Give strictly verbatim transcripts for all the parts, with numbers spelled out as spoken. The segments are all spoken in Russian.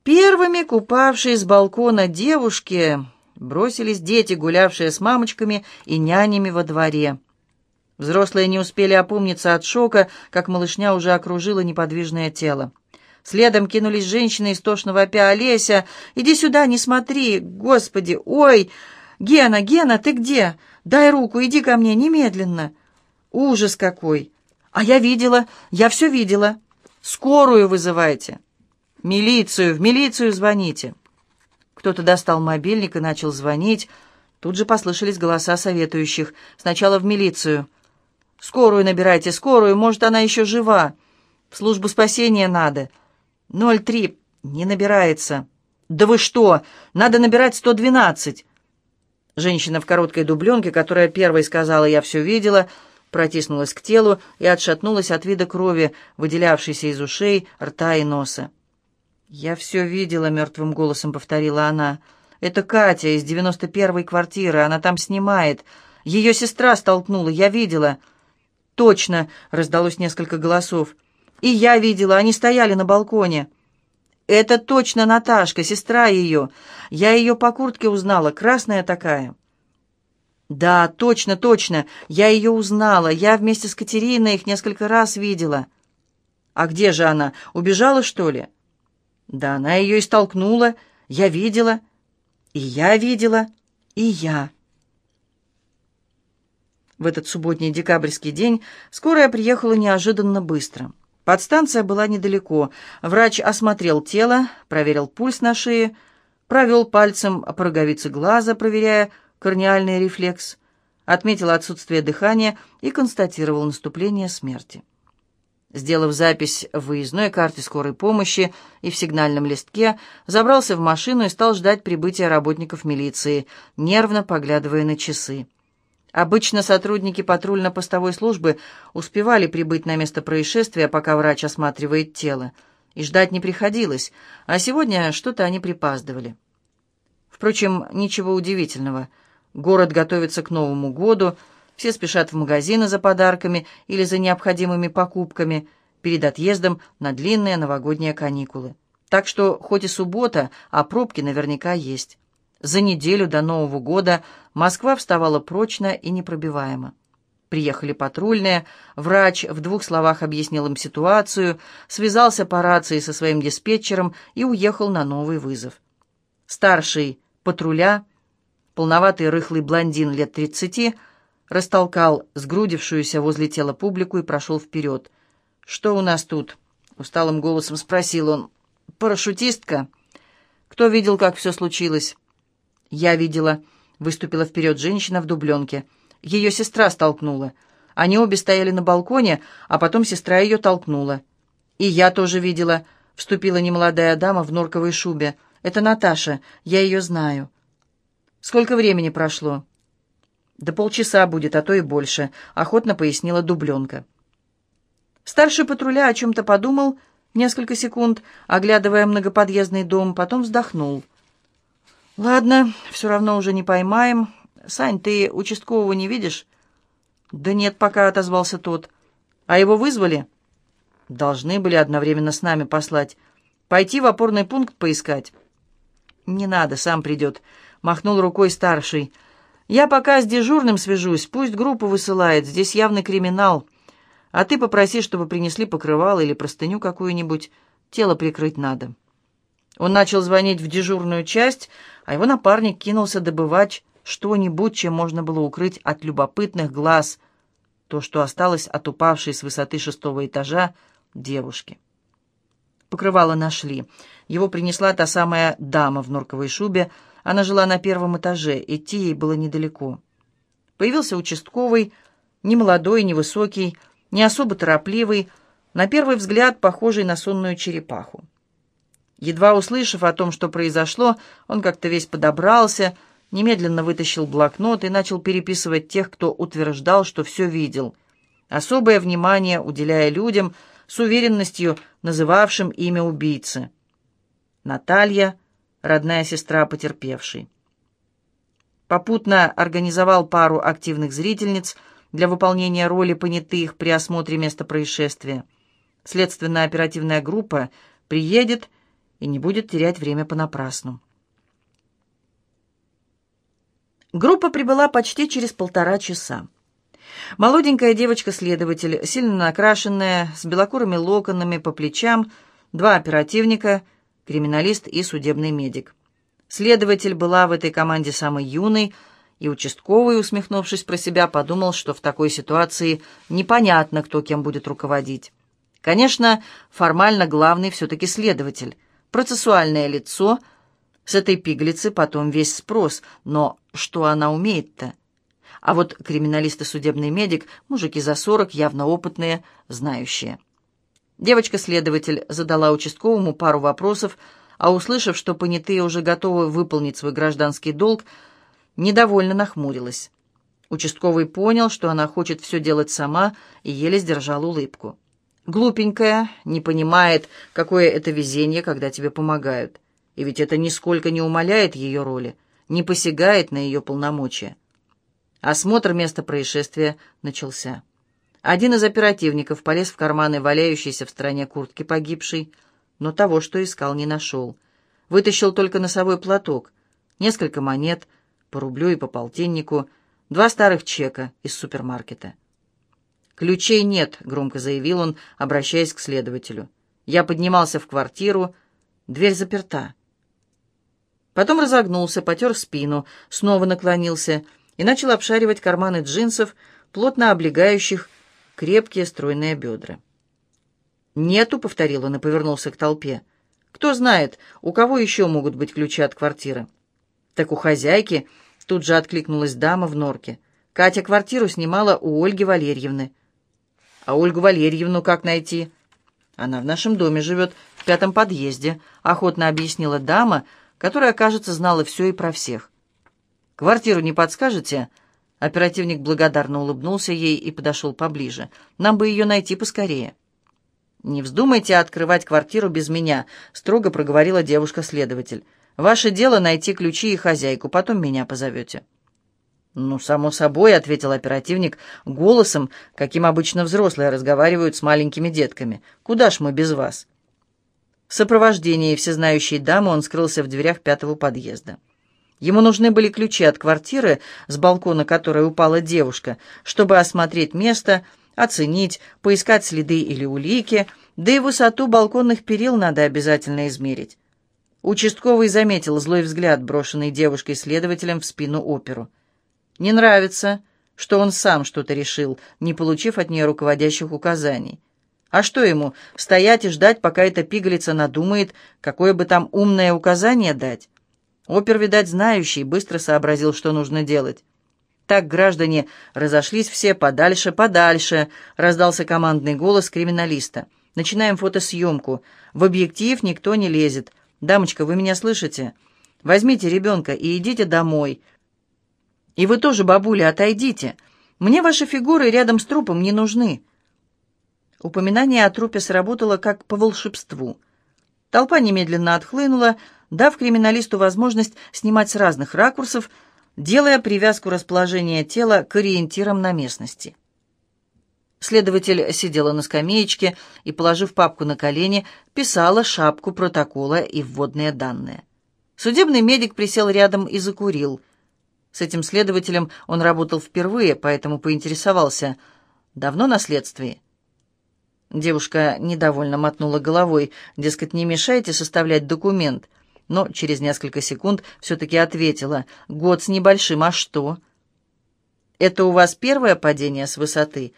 Первыми к упавшей с балкона девушке бросились дети, гулявшие с мамочками и нянями во дворе. Взрослые не успели опомниться от шока, как малышня уже окружила неподвижное тело. Следом кинулись женщины, истошно вопя: «Олеся, иди сюда, не смотри! Господи, ой! Гена, Гена, ты где? Дай руку, иди ко мне, немедленно!» Ужас какой! А я видела, я все видела. Скорую вызывайте. Милицию, в милицию звоните. Кто-то достал мобильник и начал звонить. Тут же послышались голоса советующих. Сначала в милицию. «Скорую набирайте, скорую, может, она еще жива. В службу спасения надо. ноль три, не набирается». «Да вы что? Надо набирать сто двенадцать». Женщина в короткой дубленке, которая первой сказала «я все видела», протиснулась к телу и отшатнулась от вида крови, выделявшейся из ушей, рта и носа. «Я все видела», — мертвым голосом повторила она. «Это Катя из девяносто первой квартиры, она там снимает. Ее сестра столкнула, я видела». «Точно!» — раздалось несколько голосов. «И я видела, они стояли на балконе». «Это точно Наташка, сестра ее. Я ее по куртке узнала, красная такая». «Да, точно, точно, я ее узнала. Я вместе с Катериной их несколько раз видела». «А где же она? Убежала, что ли?» «Да она ее и столкнула. Я видела. И я видела. И я». В этот субботний декабрьский день скорая приехала неожиданно быстро. Подстанция была недалеко. Врач осмотрел тело, проверил пульс на шее, провел пальцем по роговице глаза, проверяя корниальный рефлекс, отметил отсутствие дыхания и констатировал наступление смерти. Сделав запись в выездной карте скорой помощи и в сигнальном листке, забрался в машину и стал ждать прибытия работников милиции, нервно поглядывая на часы. Обычно сотрудники патрульно-постовой службы успевали прибыть на место происшествия, пока врач осматривает тело, и ждать не приходилось, а сегодня что-то они припаздывали. Впрочем, ничего удивительного. Город готовится к Новому году, все спешат в магазины за подарками или за необходимыми покупками перед отъездом на длинные новогодние каникулы. Так что хоть и суббота, а пробки наверняка есть. За неделю до Нового года Москва вставала прочно и непробиваемо. Приехали патрульные, врач в двух словах объяснил им ситуацию, связался по рации со своим диспетчером и уехал на новый вызов. Старший патруля, полноватый рыхлый блондин лет тридцати, растолкал сгрудившуюся возле тела публику и прошел вперед. «Что у нас тут?» — усталым голосом спросил он. «Парашютистка? Кто видел, как все случилось?» «Я видела», — выступила вперед женщина в дубленке. «Ее сестра столкнула. Они обе стояли на балконе, а потом сестра ее толкнула». «И я тоже видела», — вступила немолодая дама в норковой шубе. «Это Наташа, я ее знаю». «Сколько времени прошло?» «Да полчаса будет, а то и больше», — охотно пояснила дубленка. Старший патруля о чем-то подумал несколько секунд, оглядывая многоподъездный дом, потом вздохнул. «Ладно, все равно уже не поймаем. Сань, ты участкового не видишь?» «Да нет пока», — отозвался тот. «А его вызвали?» «Должны были одновременно с нами послать. Пойти в опорный пункт поискать?» «Не надо, сам придет», — махнул рукой старший. «Я пока с дежурным свяжусь, пусть группу высылает, здесь явный криминал. А ты попроси, чтобы принесли покрывало или простыню какую-нибудь, тело прикрыть надо». Он начал звонить в дежурную часть, а его напарник кинулся добывать что-нибудь, чем можно было укрыть от любопытных глаз то, что осталось от упавшей с высоты шестого этажа девушки. Покрывало нашли. Его принесла та самая дама в норковой шубе. Она жила на первом этаже, идти ей было недалеко. Появился участковый, немолодой, невысокий, не особо торопливый, на первый взгляд похожий на сонную черепаху. Едва услышав о том, что произошло, он как-то весь подобрался, немедленно вытащил блокнот и начал переписывать тех, кто утверждал, что все видел, особое внимание уделяя людям, с уверенностью называвшим имя убийцы. Наталья, родная сестра потерпевшей. Попутно организовал пару активных зрительниц для выполнения роли понятых при осмотре места происшествия. Следственно-оперативная группа приедет и не будет терять время понапрасну. Группа прибыла почти через полтора часа. Молоденькая девочка-следователь, сильно накрашенная, с белокурыми локонами по плечам, два оперативника, криминалист и судебный медик. Следователь была в этой команде самой юной, и участковый, усмехнувшись про себя, подумал, что в такой ситуации непонятно, кто кем будет руководить. Конечно, формально главный все-таки следователь, процессуальное лицо. С этой пигалицы потом весь спрос, но что она умеет-то? А вот криминалист и судебный медик, мужики за сорок, явно опытные, знающие. Девочка-следователь задала участковому пару вопросов, а услышав, что понятые уже готовы выполнить свой гражданский долг, недовольно нахмурилась. Участковый понял, что она хочет все делать сама, и еле сдержал улыбку. Глупенькая, не понимает, какое это везение, когда тебе помогают. И ведь это нисколько не умаляет ее роли, не посягает на ее полномочия. Осмотр места происшествия начался. Один из оперативников полез в карманы валяющейся в стороне куртки погибшей, но того, что искал, не нашел. Вытащил только носовой платок, несколько монет, по рублю и по полтиннику, два старых чека из супермаркета. «Ключей нет», — громко заявил он, обращаясь к следователю. «Я поднимался в квартиру, дверь заперта». Потом разогнулся, потер спину, снова наклонился и начал обшаривать карманы джинсов, плотно облегающих крепкие стройные бедра. «Нету», — повторил он и повернулся к толпе. «Кто знает, у кого еще могут быть ключи от квартиры?» «Так у хозяйки», — тут же откликнулась дама в норке. «Катя квартиру снимала у Ольги Валерьевны». «А Ольгу Валерьевну как найти?» «Она в нашем доме живет, в пятом подъезде», — охотно объяснила дама, которая, кажется, знала все и про всех. «Квартиру не подскажете?» Оперативник благодарно улыбнулся ей и подошел поближе. «Нам бы ее найти поскорее». «Не вздумайте открывать квартиру без меня», — строго проговорила девушка-следователь. «Ваше дело найти ключи и хозяйку, потом меня позовете». «Ну, само собой», — ответил оперативник голосом, каким обычно взрослые разговаривают с маленькими детками. «Куда ж мы без вас?» В сопровождении всезнающей дамы он скрылся в дверях пятого подъезда. Ему нужны были ключи от квартиры, с балкона которой упала девушка, чтобы осмотреть место, оценить, поискать следы или улики, да и высоту балконных перил надо обязательно измерить. Участковый заметил злой взгляд, брошенный девушкой-следователем в спину оперу. Не нравится, что он сам что-то решил, не получив от нее руководящих указаний. А что ему, стоять и ждать, пока эта пигалица надумает, какое бы там умное указание дать? Опер, видать, знающий, быстро сообразил, что нужно делать. «Так, граждане, разошлись все подальше, подальше», — раздался командный голос криминалиста. «Начинаем фотосъемку. В объектив никто не лезет. Дамочка, вы меня слышите? Возьмите ребенка и идите домой. И вы тоже, бабуля, отойдите. Мне ваши фигуры рядом с трупом не нужны». Упоминание о трупе сработало как по волшебству. Толпа немедленно отхлынула, дав криминалисту возможность снимать с разных ракурсов, делая привязку расположения тела к ориентирам на местности. Следователь сидела на скамеечке и, положив папку на колени, писала шапку протокола и вводные данные. Судебный медик присел рядом и закурил. С этим следователем он работал впервые, поэтому поинтересовался: «Давно на следствии?» Девушка недовольно мотнула головой, дескать, не мешайте составлять документ, но через несколько секунд все-таки ответила: «Год с небольшим, а что?» «Это у вас первое падение с высоты?»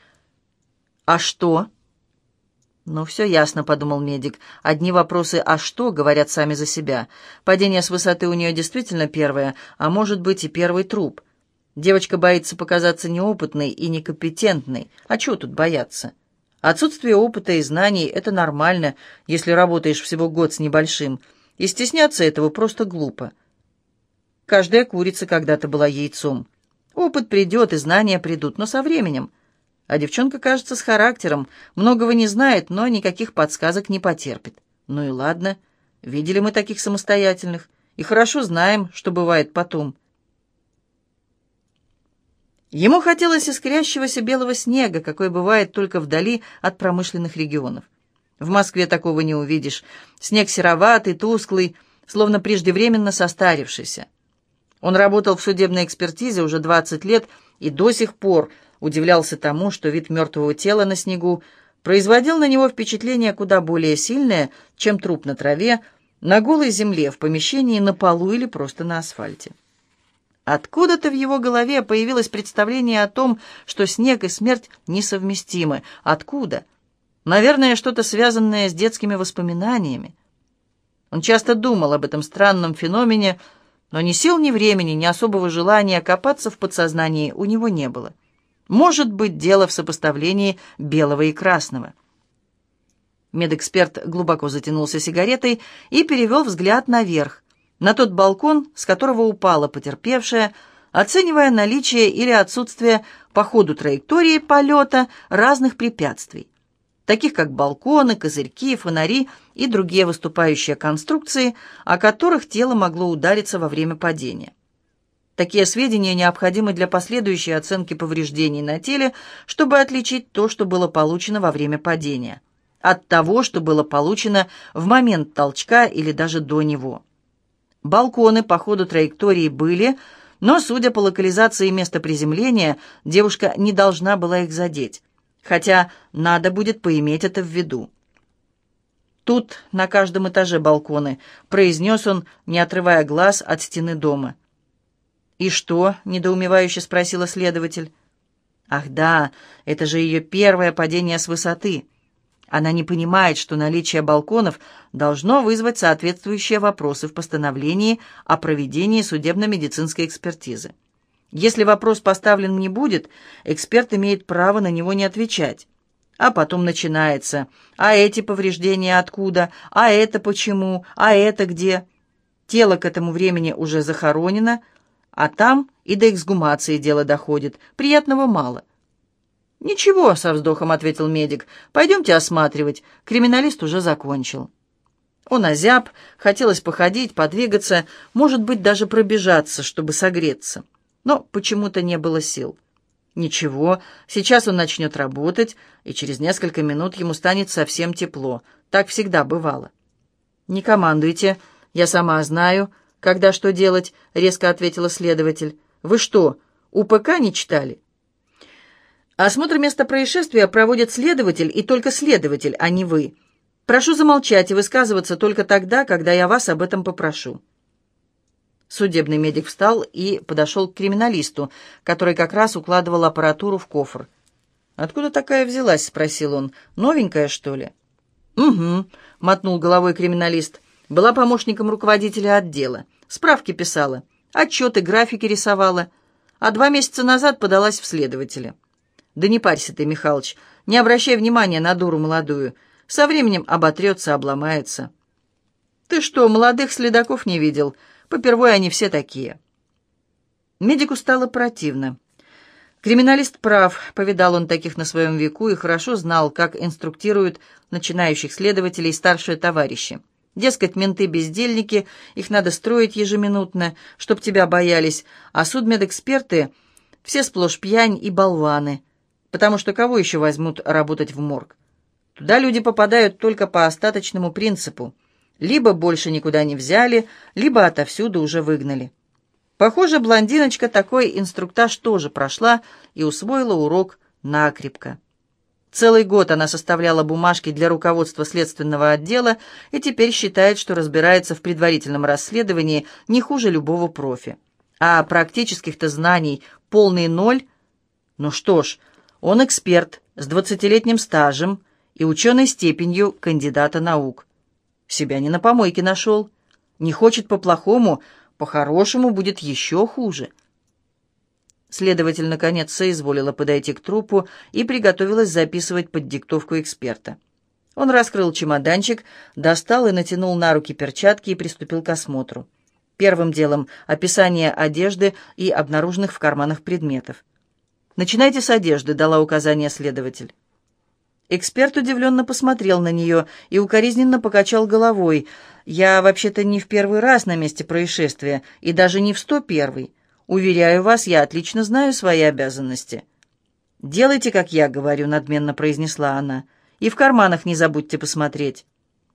«А что?» «Ну, все ясно», — подумал медик. «Одни вопросы «а что» говорят сами за себя. Падение с высоты у нее действительно первое, а может быть и первый труп. Девочка боится показаться неопытной и некомпетентной. А чего тут бояться? Отсутствие опыта и знаний — это нормально, если работаешь всего год с небольшим, и стесняться этого просто глупо. Каждая курица когда-то была яйцом. Опыт придет, и знания придут, но со временем. А девчонка, кажется, с характером, многого не знает, но никаких подсказок не потерпит. Ну и ладно, видели мы таких самостоятельных, и хорошо знаем, что бывает потом». Ему хотелось искрящегося белого снега, какой бывает только вдали от промышленных регионов. В Москве такого не увидишь. Снег сероватый, тусклый, словно преждевременно состарившийся. Он работал в судебной экспертизе уже двадцать лет и до сих пор удивлялся тому, что вид мертвого тела на снегу производил на него впечатление куда более сильное, чем труп на траве, на голой земле, в помещении, на полу или просто на асфальте. Откуда-то в его голове появилось представление о том, что снег и смерть несовместимы. Откуда? Наверное, что-то связанное с детскими воспоминаниями. Он часто думал об этом странном феномене, но ни сил, ни времени, ни особого желания копаться в подсознании у него не было. Может быть, дело в сопоставлении белого и красного. Медэксперт глубоко затянулся сигаретой и перевел взгляд наверх, на тот балкон, с которого упала потерпевшая, оценивая наличие или отсутствие по ходу траектории полета разных препятствий, таких как балконы, козырьки, фонари и другие выступающие конструкции, о которых тело могло удариться во время падения. Такие сведения необходимы для последующей оценки повреждений на теле, чтобы отличить то, что было получено во время падения, от того, что было получено в момент толчка или даже до него. Балконы по ходу траектории были, но, судя по локализации места приземления, девушка не должна была их задеть, хотя надо будет поиметь это в виду. «Тут на каждом этаже балконы», — произнес он, не отрывая глаз от стены дома. «И что?» — недоумевающе спросила следователь. «Ах да, это же ее первое падение с высоты. Она не понимает, что наличие балконов должно вызвать соответствующие вопросы в постановлении о проведении судебно-медицинской экспертизы. Если вопрос поставлен не будет, эксперт имеет право на него не отвечать. А потом начинается: а эти повреждения откуда? А это почему? А это где?» Тело к этому времени уже захоронено, а там и до эксгумации дело доходит. Приятного мало. «Ничего», — со вздохом ответил медик, — «пойдемте осматривать. Криминалист уже закончил». Он озяб, хотелось походить, подвигаться, может быть, даже пробежаться, чтобы согреться. Но почему-то не было сил. Ничего, сейчас он начнет работать, и через несколько минут ему станет совсем тепло. Так всегда бывало. «Не командуйте, я сама знаю, когда что делать», — резко ответила следователь. «Вы что, УПК не читали?» «Осмотр места происшествия проводит следователь, и только следователь, а не вы. Прошу замолчать и высказываться только тогда, когда я вас об этом попрошу». Судебный медик встал и подошел к криминалисту, который как раз укладывал аппаратуру в кофр. «Откуда такая взялась?» — спросил он. «Новенькая, что ли?» «Угу», — мотнул головой криминалист. «Была помощником руководителя отдела. Справки писала, отчеты, графики рисовала, а два месяца назад подалась в следователи». «Да не парься ты, Михалыч, не обращай внимания на дуру молодую. Со временем оботрется, обломается». «Ты что, молодых следаков не видел? Попервой они все такие». Медику стало противно. Криминалист прав, повидал он таких на своем веку и хорошо знал, как инструктируют начинающих следователей старшие товарищи. Дескать, менты-бездельники, их надо строить ежеминутно, чтоб тебя боялись, а судмедэксперты все сплошь пьянь и болваны, потому что кого еще возьмут работать в морг? Туда люди попадают только по остаточному принципу. Либо больше никуда не взяли, либо отовсюду уже выгнали. Похоже, блондиночка такой инструктаж тоже прошла и усвоила урок накрепко. Целый год она составляла бумажки для руководства следственного отдела и теперь считает, что разбирается в предварительном расследовании не хуже любого профи. А практических-то знаний полный ноль. Ну что ж, он эксперт с двадцатилетним стажем и ученой степенью кандидата наук. Себя не на помойке нашел. Не хочет по-плохому, по-хорошему будет еще хуже. Следователь, наконец, соизволила подойти к трупу и приготовилась записывать под диктовку эксперта. Он раскрыл чемоданчик, достал и натянул на руки перчатки и приступил к осмотру. Первым делом описание одежды и обнаруженных в карманах предметов. «Начинайте с одежды», — дала указание следователь. Эксперт удивленно посмотрел на нее и укоризненно покачал головой. «Я вообще-то не в первый раз на месте происшествия, и даже не в сто первый. Уверяю вас, я отлично знаю свои обязанности». «Делайте, как я говорю», — надменно произнесла она. И в карманах не забудьте посмотреть».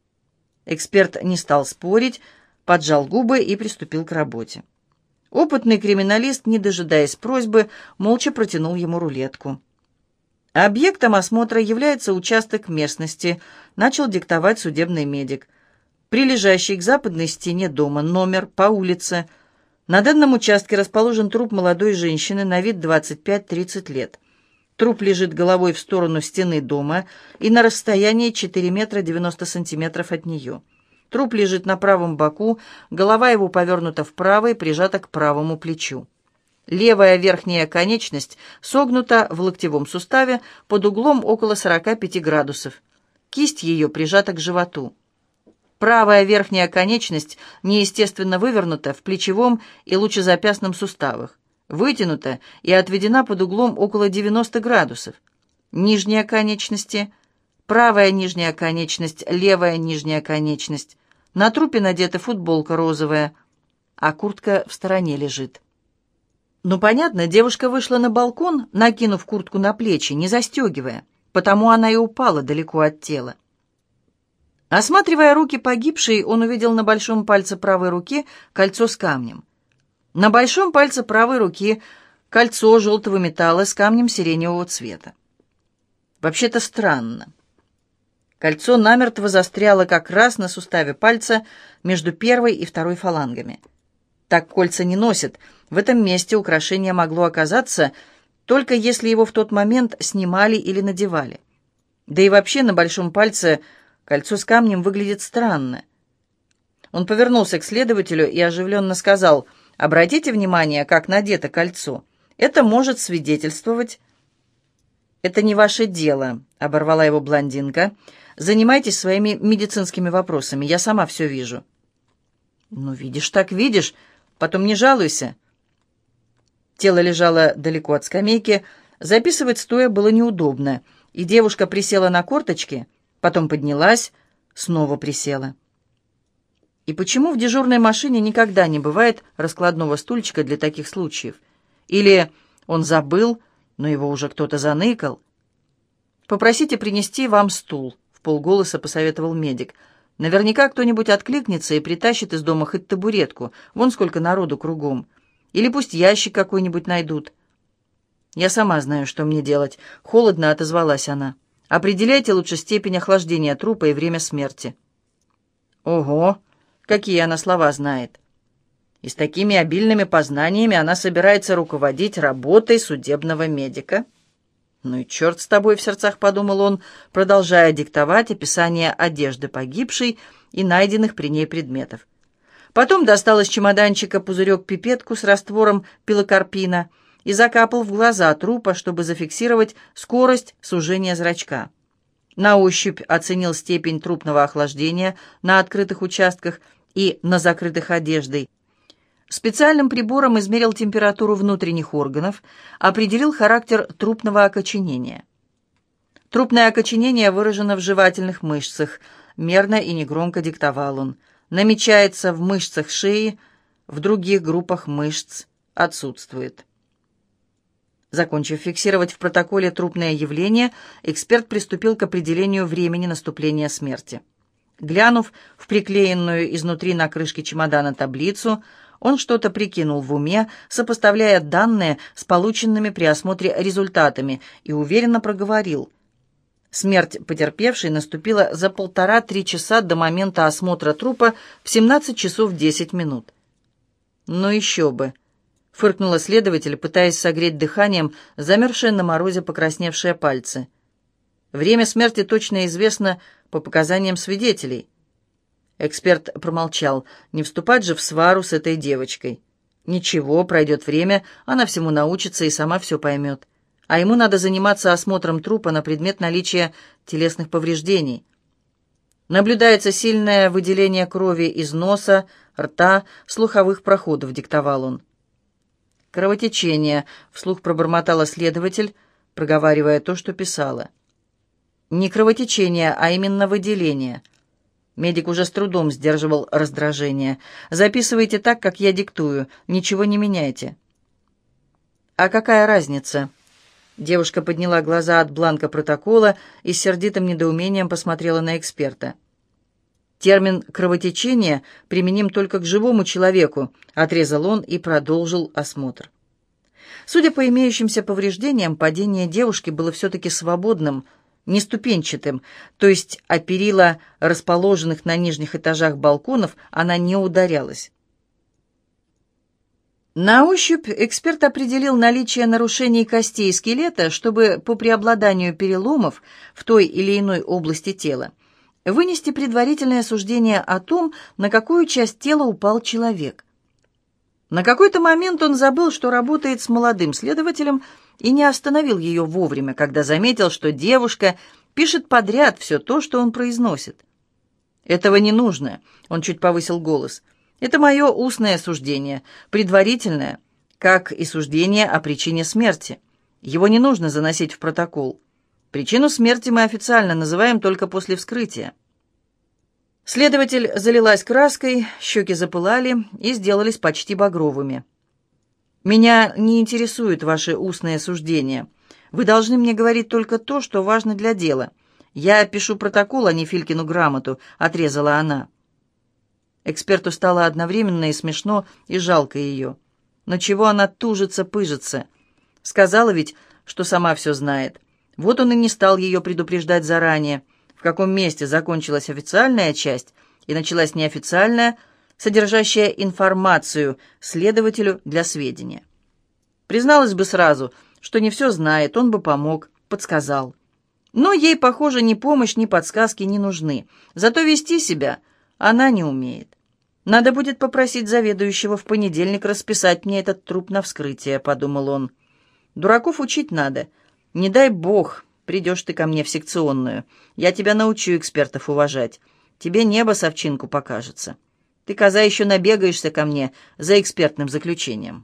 Эксперт не стал спорить, поджал губы и приступил к работе. Опытный криминалист, не дожидаясь просьбы, молча протянул ему рулетку. «Объектом осмотра является участок местности», — начал диктовать судебный медик. «Прилежащий к западной стене дома, номер, по улице. На данном участке расположен труп молодой женщины, на вид двадцать пять-тридцать лет. Труп лежит головой в сторону стены дома и на расстоянии четыре метра девяносто сантиметров от нее. Труп лежит на правом боку, голова его повернута вправо и прижата к правому плечу. Левая верхняя конечность согнута в локтевом суставе под углом около сорока пяти градусов. Кисть ее прижата к животу. Правая верхняя конечность неестественно вывернута в плечевом и лучезапястном суставах, вытянута и отведена под углом около девяноста градусов. Нижние конечности, правая нижняя конечность, левая нижняя конечность. На трупе надета футболка розовая, а куртка в стороне лежит. Ну, понятно, девушка вышла на балкон, накинув куртку на плечи, не застегивая, потому она и упала далеко от тела. Осматривая руки погибшей, он увидел на большом пальце правой руки кольцо с камнем. На большом пальце правой руки кольцо желтого металла с камнем сиреневого цвета. Вообще-то странно. Кольцо намертво застряло как раз на суставе пальца между первой и второй фалангами. Так кольца не носят. В этом месте украшение могло оказаться, только если его в тот момент снимали или надевали. Да и вообще на большом пальце кольцо с камнем выглядит странно. Он повернулся к следователю и оживленно сказал: «Обратите внимание, как надето кольцо. Это может свидетельствовать...» «Это не ваше дело», — оборвала его блондинка. «Занимайтесь своими медицинскими вопросами, я сама все вижу». «Ну, видишь так видишь, потом не жалуйся». Тело лежало далеко от скамейки, записывать стоя было неудобно, и девушка присела на корточки, потом поднялась, снова присела. И почему в дежурной машине никогда не бывает раскладного стульчика для таких случаев? Или он забыл, но его уже кто-то заныкал? «Попросите принести вам стул», — вполголоса посоветовал медик. «Наверняка кто-нибудь откликнется и притащит из дома хоть табуретку. Вон сколько народу кругом. Или пусть ящик какой-нибудь найдут». «Я сама знаю, что мне делать», — холодно отозвалась она. «Определяйте лучше степень охлаждения трупа и время смерти». «Ого, какие она слова знает!» И с такими обильными познаниями она собирается руководить работой судебного медика. «Ну и черт с тобой», — в сердцах подумал он, продолжая диктовать описание одежды погибшей и найденных при ней предметов. Потом достал из чемоданчика пузырек-пипетку с раствором пилокарпина и закапал в глаза трупа, чтобы зафиксировать скорость сужения зрачка. На ощупь оценил степень трупного охлаждения на открытых участках и на закрытых одеждой. Специальным прибором измерил температуру внутренних органов, определил характер трупного окоченения. Трупное окоченение выражено в жевательных мышцах, мерно и негромко диктовал он. Намечается в мышцах шеи, в других группах мышц отсутствует. Закончив фиксировать в протоколе трупное явление, эксперт приступил к определению времени наступления смерти. Глянув в приклеенную изнутри на крышке чемодана таблицу, он что-то прикинул в уме, сопоставляя данные с полученными при осмотре результатами, и уверенно проговорил. Смерть потерпевшей наступила за полтора-три часа до момента осмотра трупа в семнадцать часов десять минут. «Ну еще бы!» — фыркнула следователь, пытаясь согреть дыханием замерзшие на морозе покрасневшие пальцы. «Время смерти точно известно по показаниям свидетелей». Эксперт промолчал. Не вступать же в свару с этой девочкой. Ничего, пройдет время, она всему научится и сама все поймет. А ему надо заниматься осмотром трупа на предмет наличия телесных повреждений. Наблюдается сильное выделение крови из носа, рта, слуховых проходов, диктовал он. «Кровотечение», — вслух пробормотала следователь, проговаривая то, что писала. «Не кровотечение, а именно выделение». Медик уже с трудом сдерживал раздражение. «Записывайте так, как я диктую, ничего не меняйте». «А какая разница?» Девушка подняла глаза от бланка протокола и с сердитым недоумением посмотрела на эксперта. «Термин «кровотечение» применим только к живому человеку», — отрезал он и продолжил осмотр. Судя по имеющимся повреждениям, падение девушки было все-таки свободным, не ступенчатым, то есть о перила расположенных на нижних этажах балконов она не ударялась. На ощупь эксперт определил наличие нарушений костей скелета, чтобы по преобладанию переломов в той или иной области тела вынести предварительное суждение о том, на какую часть тела упал человек. На какой-то момент он забыл, что работает с молодым следователем, и не остановил ее вовремя, когда заметил, что девушка пишет подряд все то, что он произносит. «Этого не нужно», — он чуть повысил голос. «Это мое устное суждение, предварительное, как и суждение о причине смерти. Его не нужно заносить в протокол. Причину смерти мы официально называем только после вскрытия». Следователь залилась краской, щеки запылали и сделались почти багровыми. «Меня не интересует ваше устное суждение. Вы должны мне говорить только то, что важно для дела. Я пишу протокол, а не Филькину грамоту», — отрезала она. Эксперту стало одновременно и смешно, и жалко ее. Но чего она тужится-пыжится? Сказала ведь, что сама все знает. Вот он и не стал ее предупреждать заранее, в каком месте закончилась официальная часть и началась неофициальная, содержащая информацию следователю для сведения. Призналась бы сразу, что не все знает, он бы помог, подсказал. Но ей, похоже, ни помощь, ни подсказки не нужны. Зато вести себя она не умеет. «Надо будет попросить заведующего в понедельник расписать мне этот труп на вскрытие», — подумал он. «Дураков учить надо. Не дай бог, придешь ты ко мне в секционную. Я тебя научу экспертов уважать. Тебе небо с овчинку покажется. Ты, коза, еще набегаешься ко мне за экспертным заключением».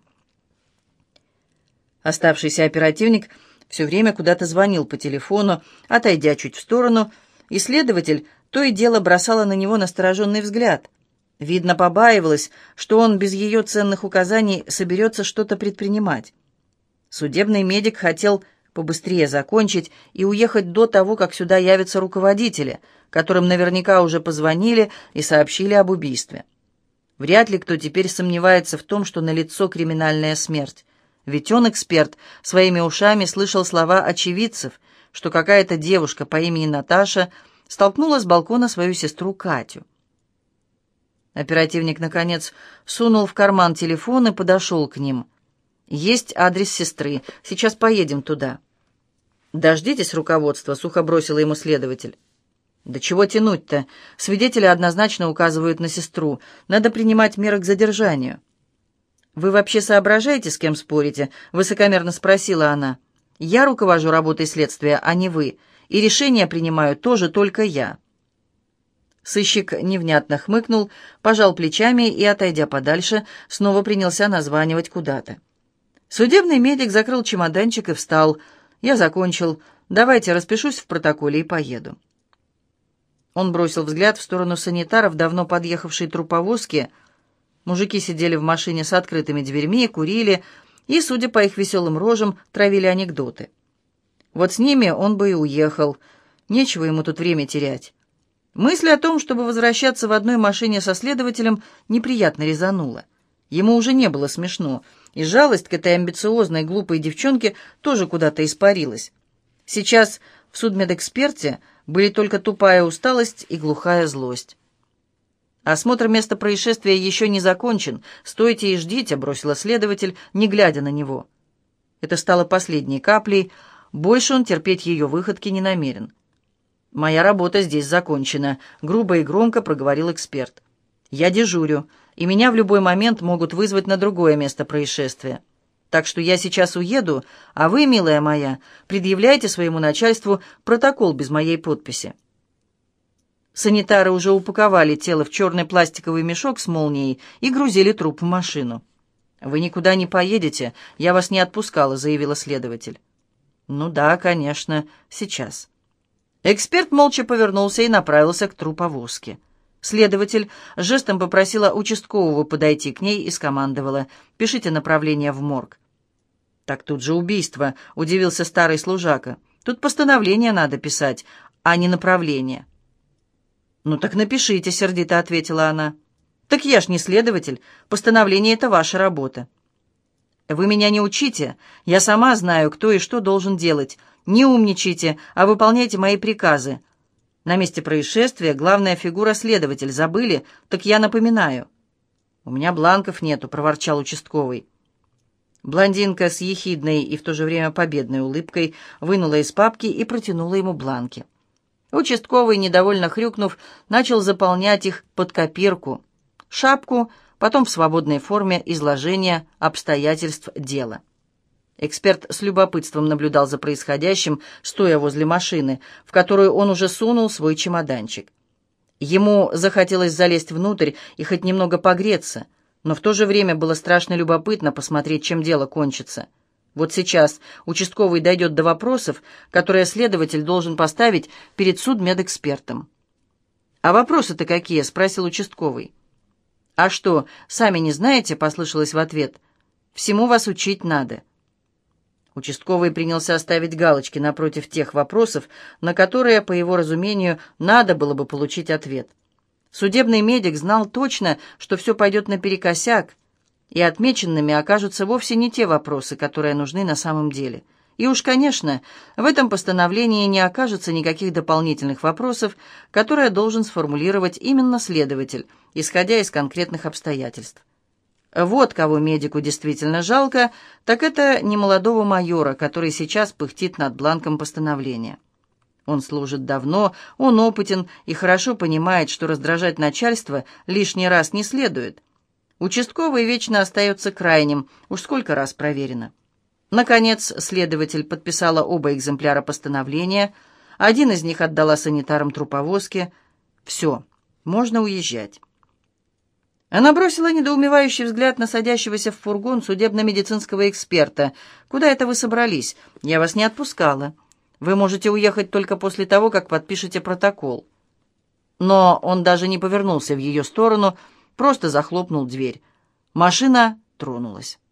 Оставшийся оперативник все время куда-то звонил по телефону, отойдя чуть в сторону, и следователь то и дело бросала на него настороженный взгляд. Видно, побаивалась, что он без ее ценных указаний соберется что-то предпринимать. Судебный медик хотел побыстрее закончить и уехать до того, как сюда явятся руководители, которым наверняка уже позвонили и сообщили об убийстве. Вряд ли кто теперь сомневается в том, что налицо криминальная смерть. Ведь он, эксперт, своими ушами слышал слова очевидцев, что какая-то девушка по имени Наташа столкнула с балкона свою сестру Катю. Оперативник, наконец, сунул в карман телефон и подошел к ним. «Есть адрес сестры. Сейчас поедем туда». «Дождитесь руководства», — сухо бросила ему следователь. «Да чего тянуть-то? Свидетели однозначно указывают на сестру. Надо принимать меры к задержанию». «Вы вообще соображаете, с кем спорите?» — высокомерно спросила она. «Я руковожу работой следствия, а не вы, и решение принимаю тоже только я». Сыщик невнятно хмыкнул, пожал плечами и, отойдя подальше, снова принялся названивать куда-то. Судебный медик закрыл чемоданчик и встал. «Я закончил. Давайте распишусь в протоколе и поеду». Он бросил взгляд в сторону санитаров, давно подъехавшей труповозки. Мужики сидели в машине с открытыми дверьми, курили и, судя по их веселым рожам, травили анекдоты. Вот с ними он бы и уехал. Нечего ему тут время терять. Мысль о том, чтобы возвращаться в одной машине со следователем, неприятно резанула. Ему уже не было смешно, и жалость к этой амбициозной, глупой девчонке тоже куда-то испарилась. Сейчас в судмедэксперте были только тупая усталость и глухая злость. «Осмотр места происшествия еще не закончен. Стойте и ждите», — бросила следователь, не глядя на него. Это стало последней каплей. Больше он терпеть ее выходки не намерен. «Моя работа здесь закончена», — грубо и громко проговорил эксперт. «Я дежурю, и меня в любой момент могут вызвать на другое место происшествия. Так что я сейчас уеду, а вы, милая моя, предъявляйте своему начальству протокол без моей подписи». Санитары уже упаковали тело в черный пластиковый мешок с молнией и грузили труп в машину. «Вы никуда не поедете, я вас не отпускала», — заявила следователь. «Ну да, конечно, сейчас». Эксперт молча повернулся и направился к труповозке. Следователь жестом попросила участкового подойти к ней и скомандовала: «Пишите направление в морг». «Так тут же убийство», — удивился старый служака. «Тут постановление надо писать, а не направление». «Ну так напишите», — сердито ответила она. «Так я ж не следователь. Постановление — это ваша работа». «Вы меня не учите. Я сама знаю, кто и что должен делать. Не умничайте, а выполняйте мои приказы. На месте происшествия главная фигура — следователь. Забыли? Так я напоминаю». «У меня бланков нету», — проворчал участковый. Блондинка с ехидной и в то же время победной улыбкой вынула из папки и протянула ему бланки. Участковый, недовольно хрюкнув, начал заполнять их под копирку, шапку, потом в свободной форме изложения обстоятельств дела. Эксперт с любопытством наблюдал за происходящим, стоя возле машины, в которую он уже сунул свой чемоданчик. Ему захотелось залезть внутрь и хоть немного погреться, но в то же время было страшно любопытно посмотреть, чем дело кончится. Вот сейчас участковый дойдет до вопросов, которые следователь должен поставить перед судмедэкспертом. «А вопросы-то какие?» — спросил участковый. «А что, сами не знаете?» — послышалось в ответ. «Всему вас учить надо». Участковый принялся ставить галочки напротив тех вопросов, на которые, по его разумению, надо было бы получить ответ. Судебный медик знал точно, что все пойдет наперекосяк, и отмеченными окажутся вовсе не те вопросы, которые нужны на самом деле. И уж, конечно, в этом постановлении не окажется никаких дополнительных вопросов, которые должен сформулировать именно следователь, исходя из конкретных обстоятельств. Вот кого медику действительно жалко, так это немолодого майора, который сейчас пыхтит над бланком постановления. Он служит давно, он опытен и хорошо понимает, что раздражать начальство лишний раз не следует. Участковый вечно остается крайним, уж сколько раз проверено. Наконец, следователь подписала оба экземпляра постановления, один из них отдала санитарам труповозки. Все, можно уезжать. Она бросила недоумевающий взгляд на садящегося в фургон судебно-медицинского эксперта. «Куда это вы собрались? Я вас не отпускала. Вы можете уехать только после того, как подпишете протокол». Но он даже не повернулся в ее сторону, просто захлопнул дверь. Машина тронулась.